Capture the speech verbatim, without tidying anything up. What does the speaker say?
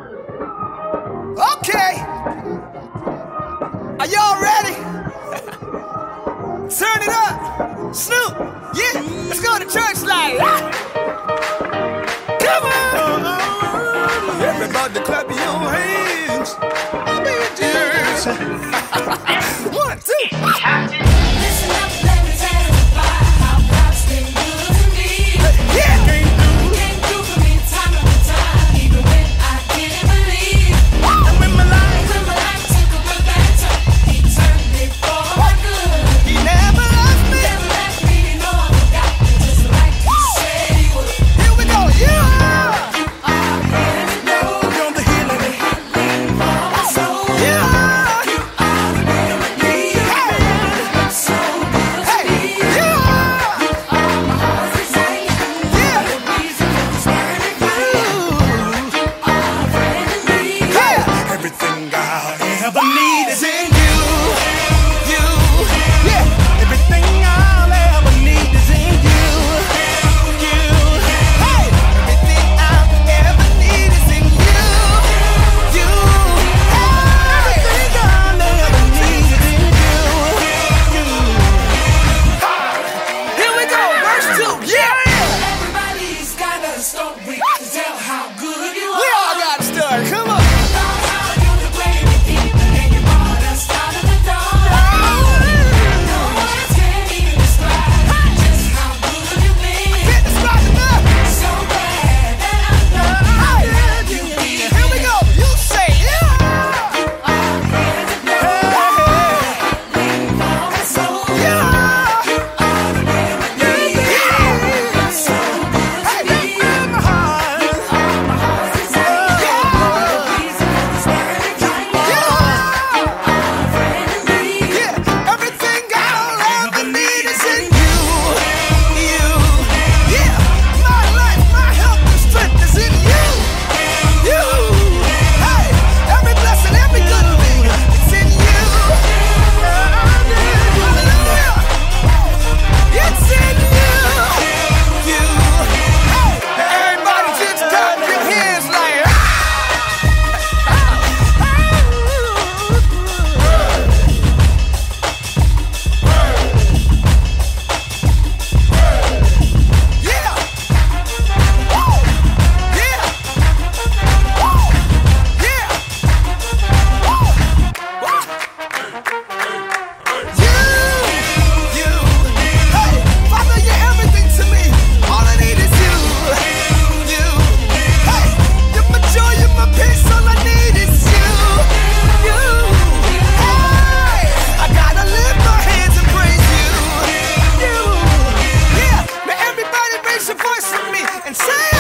Okay. Are y'all ready? Turn it up. Snoop. Yeah. Let's go to church like. Ah. Come on. Everybody clap your hands. One, two. Listen up, let me testify how God's been good to me. Yeah. Came through for me time after time, even when I didn't believe. And when my life, When my life took a real bad turn, He turned it for my good. He never left me. Never left me, no, I forgot me, just like He said He would. Here we go. Yeah. I'm here to know You're the healing. the healing for my soul. Yeah. You are the remedy. So good to Hey. me. Yeah. All my heart's desire. Yeah. The reason for this burning fire. All a friend in me. Yeah. Everything I ever need is in You. You. Yeah. everything I'll ever need is in you. You. Hey. Everything I ever need is in you. You. Hey. Everything I'll ever need is in you. Here we go. Verse two. Yeah. Everybody's got a story to tell how good you We are. all got a story. Come on. About how you're the great redeemer and you brought us out of the dark. No words can even describe just how good you've been. Get the spot enough. So glad that I know how good you be. Here we go. You say yeah. I'm here to know healing for my soul. Yeah. All the remedy. So good to me. My heart. All my heart's desire. The reason for this burning fire. All a friend in me. Yeah. Everything I'll ever need is in you. You. Yeah. My life, my health, and strength is in you. You. Hey. Every blessing, every good thing, it's in you. Hallelujah. It's in you. You. Hey. Everybody just clap your hands like. Yeah. Woo. Yeah. Woo. Yeah. Woo. Woo. You. You. Hey, Father, you're everything to me. All I need is you. You. Hey, you're my joy, you're my peace. All I need is you. You. Hey, I gotta lift my hands and praise you. You. Yeah. Now everybody raise your voice with me and say.